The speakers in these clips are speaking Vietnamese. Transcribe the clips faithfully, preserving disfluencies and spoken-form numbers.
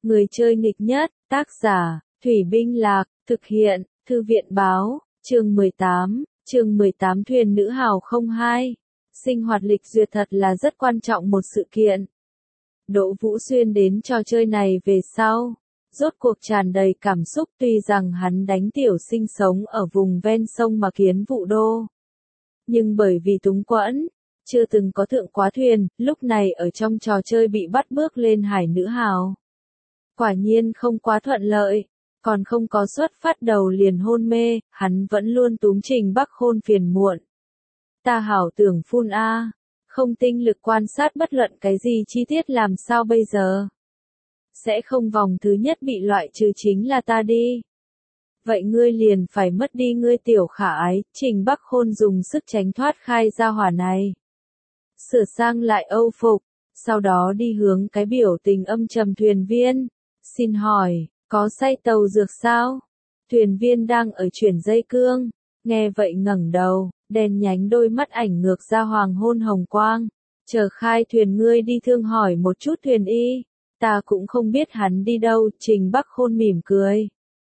Người chơi nghịch nhất, tác giả, Thủy Binh Lạc, thực hiện, Thư viện báo, chương mười tám, chương mười tám Thuyền Nữ Hào không hai. Sinh hoạt lịch duyệt thật là rất quan trọng một sự kiện. Đỗ Vũ Xuyên đến trò chơi này về sau, rốt cuộc tràn đầy cảm xúc tuy rằng hắn đánh tiểu sinh sống ở vùng ven sông mà Kiến Vụ Đô. Nhưng bởi vì túng quẫn, chưa từng có thượng quá thuyền, lúc này ở trong trò chơi bị bắt bước lên hải nữ hào. Quả nhiên không quá thuận lợi, còn không có xuất phát đầu liền hôn mê, hắn vẫn luôn túm Trình Bắc Khôn phiền muộn. Ta hảo tưởng phun a, không tinh lực quan sát bất luận cái gì chi tiết làm sao bây giờ. Sẽ không vòng thứ nhất bị loại trừ chính là ta đi. Vậy ngươi liền phải mất đi ngươi tiểu khả ái, Trình Bắc Khôn dùng sức tránh thoát khai ra hỏa này. Sửa sang lại âu phục, sau đó đi hướng cái biểu tình âm trầm thuyền viên. Xin hỏi, có say tàu dược sao? Thuyền viên đang ở chuyển dây cương, nghe vậy ngẩng đầu, đèn nhánh đôi mắt ảnh ngược ra hoàng hôn hồng quang. Chờ khai thuyền ngươi đi thương hỏi một chút thuyền y, ta cũng không biết hắn đi đâu, Trình Bắc Khôn mỉm cười.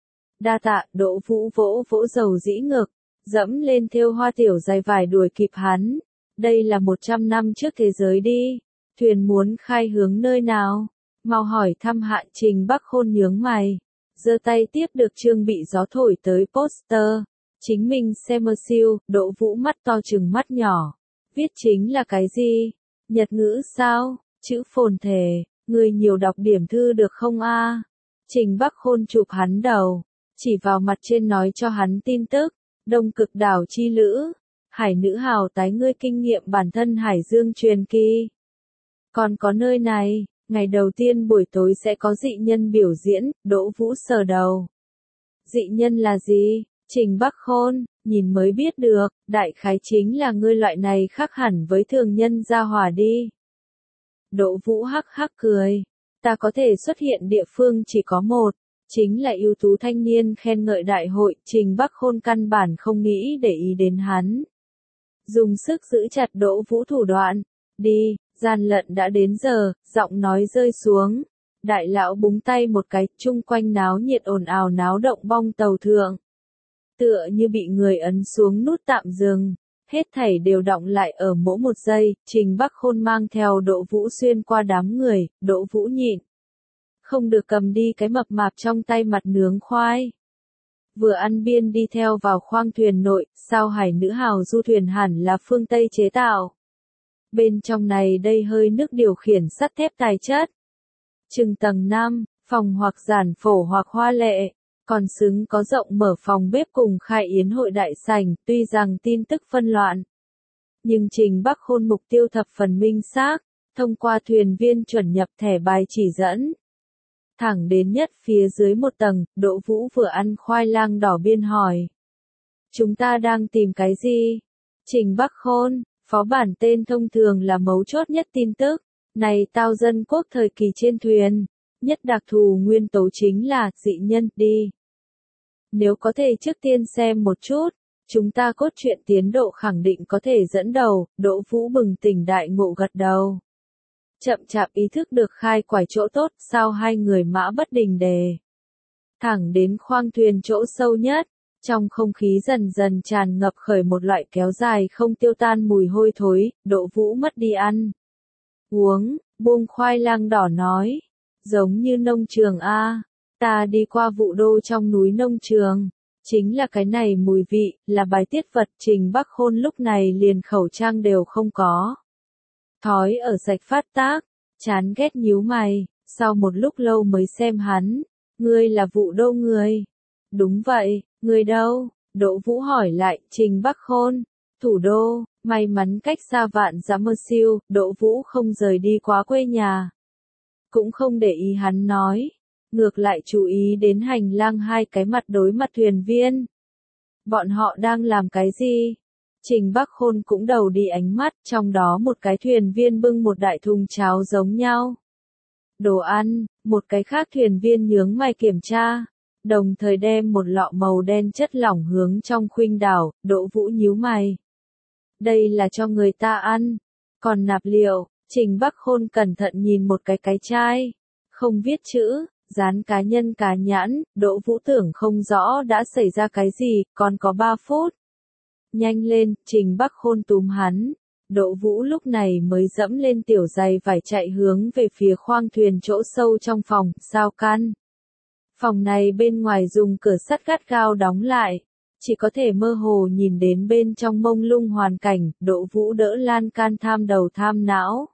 Đa tạ, Đỗ Vũ vỗ vỗ dầu dĩ ngực, dẫm lên thêu hoa tiểu dày vải đuổi kịp hắn. Đây là một trăm năm trước thế giới đi, thuyền muốn khai hướng nơi nào? Mau hỏi thăm hạ. Trình Bắc Khôn nhướng mày, giơ tay tiếp được chương bị gió thổi tới poster. Chính mình xem mơ siêu, Đỗ Vũ mắt to trừng mắt nhỏ. Viết chính là cái gì? Nhật ngữ sao? Chữ phồn thể, người nhiều đọc điểm thư được không a? Trình Bắc Khôn chụp hắn đầu, chỉ vào mặt trên nói cho hắn tin tức. Đông Cực đảo chi lữ, hải nữ hào tái ngươi kinh nghiệm bản thân hải dương truyền kỳ. Còn có nơi này, ngày đầu tiên buổi tối sẽ có dị nhân biểu diễn, Đỗ Vũ sờ đầu. Dị nhân là gì? Trình Bắc Khôn, nhìn mới biết được, đại khái chính là ngươi loại này khác hẳn với thường nhân gia hỏa đi. Đỗ Vũ hắc hắc cười, ta có thể xuất hiện địa phương chỉ có một, chính là ưu tú thanh niên khen ngợi đại hội. Trình Bắc Khôn căn bản không nghĩ để ý đến hắn. Dùng sức giữ chặt Đỗ Vũ thủ đoạn, đi, gian lận đã đến giờ, giọng nói rơi xuống. Đại lão búng tay một cái, chung quanh náo nhiệt ồn ào náo động bong tàu thượng. Tựa như bị người ấn xuống nút tạm dừng, hết thảy đều đọng lại ở mỗi một giây. Trình Bắc Khôn mang theo Đỗ Vũ xuyên qua đám người, Đỗ Vũ nhịn. Không được cầm đi cái mập mạp trong tay mặt nướng khoai. Vừa ăn biên đi theo vào khoang thuyền nội, sao hải nữ hào du thuyền hẳn là phương Tây chế tạo. Bên trong này đây hơi nước điều khiển sắt thép tài chất. Chừng tầng năm, phòng hoặc giản phổ hoặc hoa lệ, còn xứng có rộng mở phòng bếp cùng khai yến hội đại sảnh, tuy rằng tin tức phân loạn. Nhưng Trình Bắc Khôn mục tiêu thập phần minh xác, thông qua thuyền viên chuẩn nhập thẻ bài chỉ dẫn. Thẳng đến nhất phía dưới một tầng, Đỗ Vũ vừa ăn khoai lang đỏ biên hỏi. Chúng ta đang tìm cái gì? Trình Bắc Khôn, phó bản tên thông thường là mấu chốt nhất tin tức. Này tao dân quốc thời kỳ trên thuyền, nhất đặc thù nguyên tố chính là dị nhân đi. Nếu có thể trước tiên xem một chút, chúng ta cốt truyện tiến độ khẳng định có thể dẫn đầu. Đỗ Vũ bừng tỉnh đại ngộ gật đầu. Chậm chạp ý thức được khai quải chỗ tốt, sao hai người mã bất đình đề. Thẳng đến khoang thuyền chỗ sâu nhất, trong không khí dần dần tràn ngập khởi một loại kéo dài không tiêu tan mùi hôi thối. Đỗ Vũ mất đi ăn uống, buông khoai lang đỏ nói, giống như nông trường a, ta đi qua Vụ Đô trong núi nông trường, chính là cái này mùi vị, là bài tiết vật. Trình Bắc Khôn lúc này liền khẩu trang đều không có. Thói ở sạch phát tác, chán ghét nhíu mày, sau một lúc lâu mới xem hắn, ngươi là Vụ Đô người. Đúng vậy, người đâu? Đỗ Vũ hỏi lại. Trình Bắc Khôn, thủ đô. May mắn cách xa vạn dặm mơ siêu, Đỗ Vũ không rời đi quá quê nhà. Cũng không để ý hắn nói, ngược lại chú ý đến hành lang hai cái mặt đối mặt thuyền viên. Bọn họ đang làm cái gì? Trình Bắc Khôn cũng đầu đi ánh mắt, trong đó một cái thuyền viên bưng một đại thùng cháo giống nhau. Đồ ăn, một cái khác thuyền viên nhướng mày kiểm tra, đồng thời đem một lọ màu đen chất lỏng hướng trong khunh đảo. Đỗ Vũ nhíu mày. Đây là cho người ta ăn, còn nạp liệu. Trình Bắc Khôn cẩn thận nhìn một cái cái chai, không viết chữ, Dán cá nhân cá nhãn, Đỗ Vũ tưởng không rõ đã xảy ra cái gì, còn có ba phút. Nhanh lên, Trình Bắc Khôn túm hắn. Đỗ Vũ lúc này mới dẫm lên tiểu giày vải chạy hướng về phía khoang thuyền chỗ sâu trong phòng, sao căn. Phòng này bên ngoài dùng cửa sắt gắt gao đóng lại. Chỉ có thể mơ hồ nhìn đến bên trong mông lung hoàn cảnh, Đỗ Vũ đỡ lan can tham đầu tham não.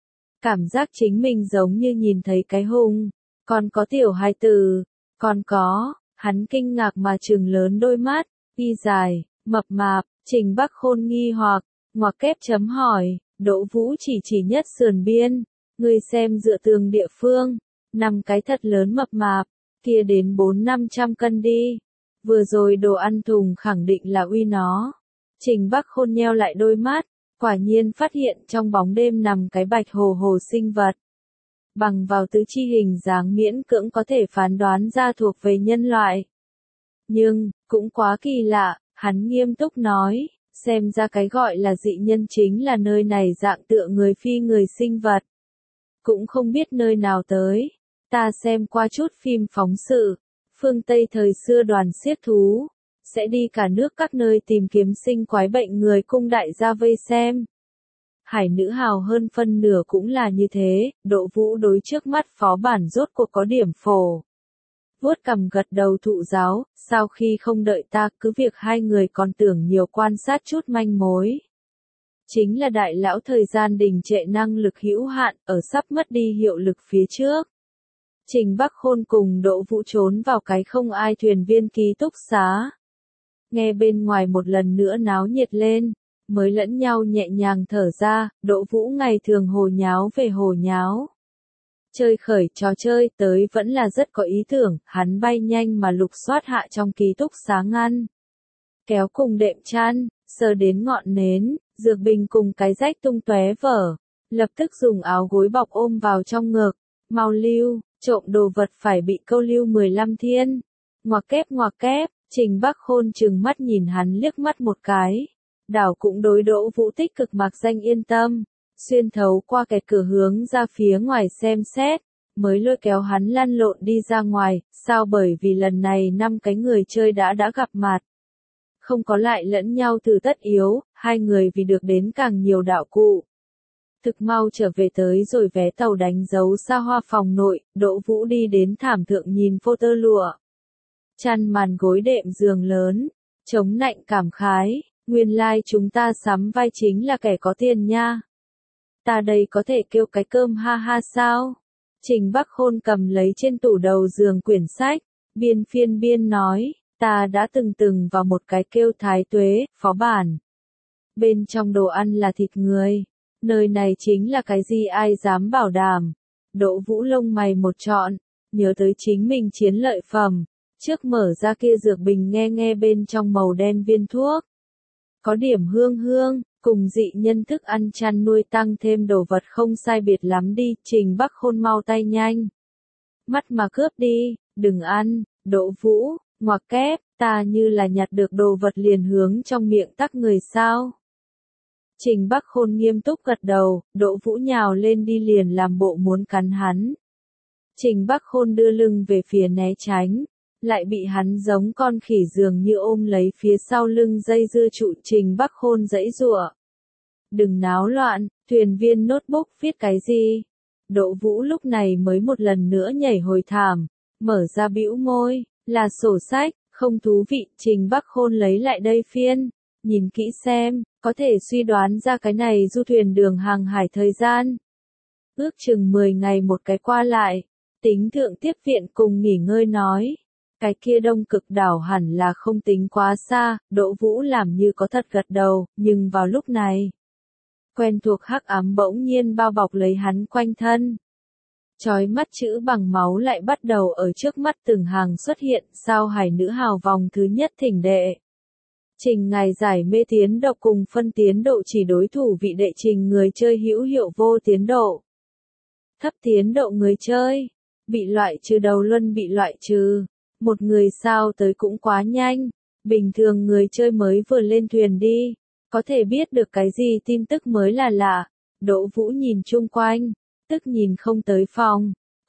Cảm giác chính mình giống như nhìn thấy cái hung, còn có tiểu hài tử, còn có, hắn kinh ngạc mà trừng lớn đôi mắt, y dài, mập mạp, Trình Bắc Khôn nghi hoặc, ngoặc kép chấm hỏi, Đỗ Vũ chỉ chỉ nhất sườn biên, người xem dựa tường địa phương, năm cái thật lớn mập mạp, kia đến bốn năm trăm cân đi. Vừa rồi đồ ăn thùng khẳng định là uy nó. Trình Bắc Khôn nheo lại đôi mắt, quả nhiên phát hiện trong bóng đêm nằm cái bạch hồ hồ sinh vật. Bằng vào tứ chi hình dáng miễn cưỡng có thể phán đoán ra thuộc về nhân loại. Nhưng, cũng quá kỳ lạ, hắn nghiêm túc nói, xem ra cái gọi là dị nhân chính là nơi này dạng tựa người phi người sinh vật. Cũng không biết nơi nào tới. Ta xem qua chút phim phóng sự. Phương Tây thời xưa đoàn xiết thú, sẽ đi cả nước các nơi tìm kiếm sinh quái bệnh người cung đại gia vây xem. Hải nữ hào hơn phân nửa cũng là như thế, Đỗ Vũ đối trước mắt phó bản rốt cuộc có điểm phổ. Vuốt cằm gật đầu thụ giáo, sau khi không đợi ta cứ việc hai người còn tưởng nhiều quan sát chút manh mối. Chính là đại lão thời gian đình trệ năng lực hữu hạn, ở sắp mất đi hiệu lực phía trước. Trình Bắc Khôn cùng Đỗ Vũ trốn vào cái không ai thuyền viên ký túc xá. Nghe bên ngoài một lần nữa náo nhiệt lên, mới lẫn nhau nhẹ nhàng thở ra, Đỗ Vũ ngày thường hồ nháo về hồ nháo. Chơi khởi trò chơi tới vẫn là rất có ý tưởng, hắn bay nhanh mà lục soát hạ trong ký túc xá ngăn. Kéo cùng đệm chăn, sờ đến ngọn nến, dược bình cùng cái rách tung tóe vở, lập tức dùng áo gối bọc ôm vào trong ngực, mau lưu. Trộm đồ vật phải bị câu lưu mười lăm thiên. Ngoặc kép ngoặc kép, Trình Bắc Khôn trừng mắt nhìn hắn liếc mắt một cái. Đảo cũng đối Đỗ Vũ tích cực mặc danh yên tâm. Xuyên thấu qua kẹt cửa hướng ra phía ngoài xem xét. Mới lôi kéo hắn lăn lộn đi ra ngoài. Sao bởi vì lần này năm cái người chơi đã đã gặp mặt. Không có lại lẫn nhau từ tất yếu. Hai người vì được đến càng nhiều đạo cụ. Thực mau trở về tới rồi vé tàu đánh dấu xa hoa phòng nội, Đỗ Vũ đi đến thảm thượng nhìn phô tơ lụa. Chăn màn gối đệm giường lớn, chống nạnh cảm khái, nguyên lai like chúng ta sắm vai chính là kẻ có tiền nha. Ta đây có thể kêu cái cơm ha ha sao? Trình Bắc Khôn cầm lấy trên tủ đầu giường quyển sách, biên phiên biên nói, ta đã từng từng vào một cái kêu thái tuế, phó bản. Bên trong đồ ăn là thịt người. Nơi này chính là cái gì ai dám bảo đảm. Đỗ Vũ lông mày một trọn, nhớ tới chính mình chiến lợi phẩm. Trước mở ra kia dược bình nghe nghe bên trong màu đen viên thuốc. Có điểm hương hương, cùng dị nhân thức ăn chăn nuôi tăng thêm đồ vật không sai biệt lắm đi. Trình Bắc Khôn mau tay nhanh. Mắt mà cướp đi, đừng ăn, Đỗ Vũ, ngoặc kép, ta như là nhặt được đồ vật liền hướng trong miệng tắc người sao. Trình Bắc Khôn nghiêm túc gật đầu, Đỗ Vũ nhào lên đi liền làm bộ muốn cắn hắn. Trình Bắc Khôn đưa lưng về phía né tránh, lại bị hắn giống con khỉ dường như ôm lấy phía sau lưng dây dưa trụ. Trình Bắc Khôn giãy giụa. Đừng náo loạn, thuyền viên notebook viết cái gì? Đỗ Vũ lúc này mới một lần nữa nhảy hồi thảm, mở ra bĩu môi, là sổ sách, không thú vị. Trình Bắc Khôn lấy lại đây phiên, nhìn kỹ xem. Có thể suy đoán ra cái này du thuyền đường hàng hải thời gian. Ước chừng mười ngày một cái qua lại. Tính thượng tiếp viện cùng nghỉ ngơi nói. Cái kia đông cực đảo hẳn là không tính quá xa. Đỗ Vũ làm như có thật gật đầu. Nhưng vào lúc này. Quen thuộc hắc ám bỗng nhiên bao bọc lấy hắn quanh thân. Chói mắt chữ bằng máu lại bắt đầu ở trước mắt từng hàng xuất hiện. Sao hải nữ hào vòng thứ nhất thỉnh đệ. Trình ngài giải mê tiến độ cùng phân tiến độ chỉ đối thủ vị đệ trình người chơi hữu hiệu vô tiến độ. Thấp tiến độ người chơi. Bị loại trừ đầu luân bị loại trừ. Một người sao tới cũng quá nhanh. Bình thường người chơi mới vừa lên thuyền đi. Có thể biết được cái gì tin tức mới là lạ. Đỗ Vũ nhìn chung quanh. Tức nhìn không tới phòng.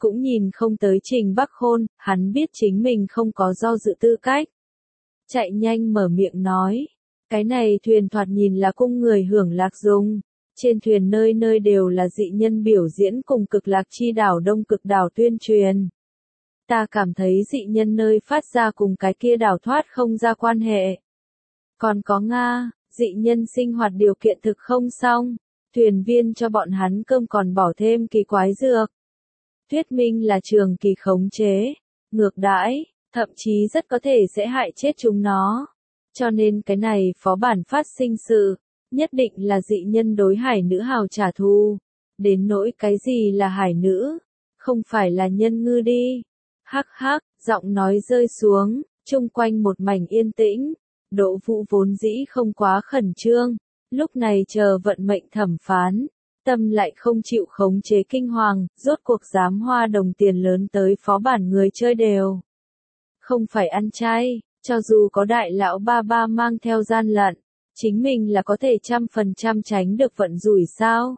cũng nhìn không tới Trình Bắc Khôn, hắn biết chính mình không có do dự tư cách. Chạy nhanh mở miệng nói, cái này thuyền thoạt nhìn là cung người hưởng lạc dùng, trên thuyền nơi nơi đều là dị nhân biểu diễn cùng cực lạc chi đảo đông cực đảo tuyên truyền. Ta cảm thấy dị nhân nơi phát ra cùng cái kia đảo thoát không ra quan hệ. Còn có Nga, dị nhân sinh hoạt điều kiện thực không xong, thuyền viên cho bọn hắn cơm còn bỏ thêm kỳ quái dược. Thuyết minh là trường kỳ khống chế, ngược đãi, thậm chí rất có thể sẽ hại chết chúng nó. Cho nên cái này phó bản phát sinh sự, nhất định là dị nhân đối hải nữ hào trả thù. Đến nỗi cái gì là hải nữ, không phải là nhân ngư đi. Hắc hắc, giọng nói rơi xuống, chung quanh một mảnh yên tĩnh. Đỗ Vũ vốn dĩ không quá khẩn trương, lúc này chờ vận mệnh thẩm phán, tâm lại không chịu khống chế kinh hoàng, rốt cuộc dám hoa đồng tiền lớn tới phó bản người chơi đều. Không phải ăn chay, cho dù có đại lão ba ba mang theo gian lận, chính mình là có thể trăm phần trăm tránh được vận rủi sao.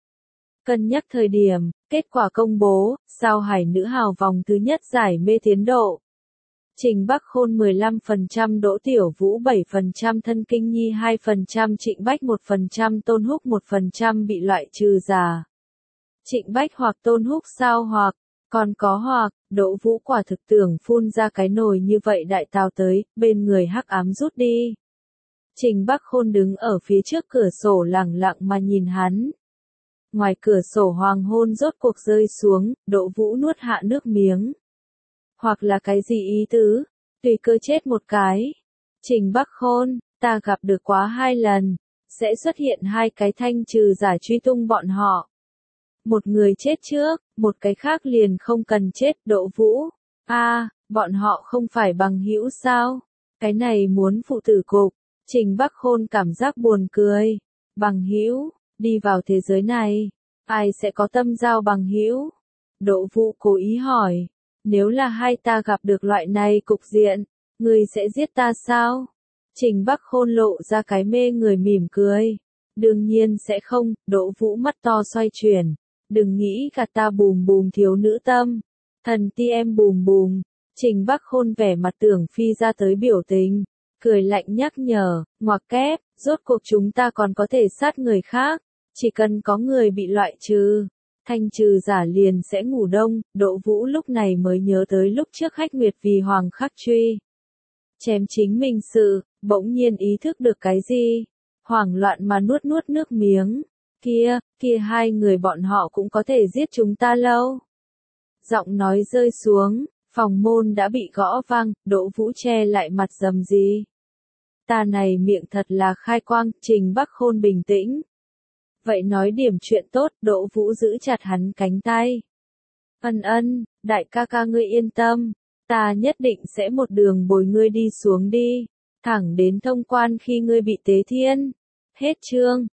Cân nhắc thời điểm, kết quả công bố, sao hải nữ hào vòng thứ nhất giải mê tiến độ. Trình Bắc Khôn mười lăm phần trăm, Đỗ Tiểu Vũ bảy phần trăm, Thân Kinh Nhi hai phần trăm, Trịnh Bách một phần trăm, Tôn Húc một phần trăm bị loại trừ giả. Trịnh Bách hoặc Tôn Húc sao hoặc, còn có hoặc, Đỗ Vũ quả thực tưởng phun ra cái nồi như vậy đại tào tới, bên người hắc ám rút đi. Trình Bắc Khôn đứng ở phía trước cửa sổ lẳng lặng mà nhìn hắn. Ngoài cửa sổ hoàng hôn rốt cuộc rơi xuống, Đỗ Vũ nuốt hạ nước miếng. Hoặc là cái gì ý tứ, tùy cơ chết một cái. Trình Bắc Khôn, ta gặp được quá hai lần, sẽ xuất hiện hai cái thanh trừ giả truy tung bọn họ. Một người chết trước, một cái khác liền không cần chết. Đỗ Vũ, a, à, bọn họ không phải bằng hữu sao? Cái này muốn phụ tử cục. Trình Bắc Khôn cảm giác buồn cười. Bằng hữu, đi vào thế giới này, ai sẽ có tâm giao bằng hữu? Đỗ Vũ cố ý hỏi. Nếu là hai ta gặp được loại này cục diện, ngươi sẽ giết ta sao? Trình Bắc Khôn lộ ra cái mê người mỉm cười. Đương nhiên sẽ không. Đỗ Vũ mắt to xoay chuyển. Đừng nghĩ gạt ta bùm bùm thiếu nữ tâm. Thần ti em bùm bùm. Trình Bắc Khôn vẻ mặt tưởng phi ra tới biểu tình. Cười lạnh nhắc nhở, ngoặc kép, rốt cuộc chúng ta còn có thể sát người khác. Chỉ cần có người bị loại trừ, thanh trừ giả liền sẽ ngủ đông. Đỗ Vũ lúc này mới nhớ tới lúc trước Hách Nguyệt vì Hoàng Khắc Truy chém chính mình sự, bỗng nhiên ý thức được cái gì. Hoảng loạn mà nuốt nuốt nước miếng. Kia, kia hai người bọn họ cũng có thể giết chúng ta lâu. Giọng nói rơi xuống, phòng môn đã bị gõ vang, Đỗ Vũ che lại mặt dầm gì. Ta này miệng thật là khai quang. Trình Bắc Khôn bình tĩnh. Vậy nói điểm chuyện tốt. Đỗ Vũ giữ chặt hắn cánh tay. Ân ân, đại ca ca ngươi yên tâm. Ta nhất định sẽ một đường bồi ngươi đi xuống đi. Thẳng đến thông quan khi ngươi bị tế thiên. Hết chương.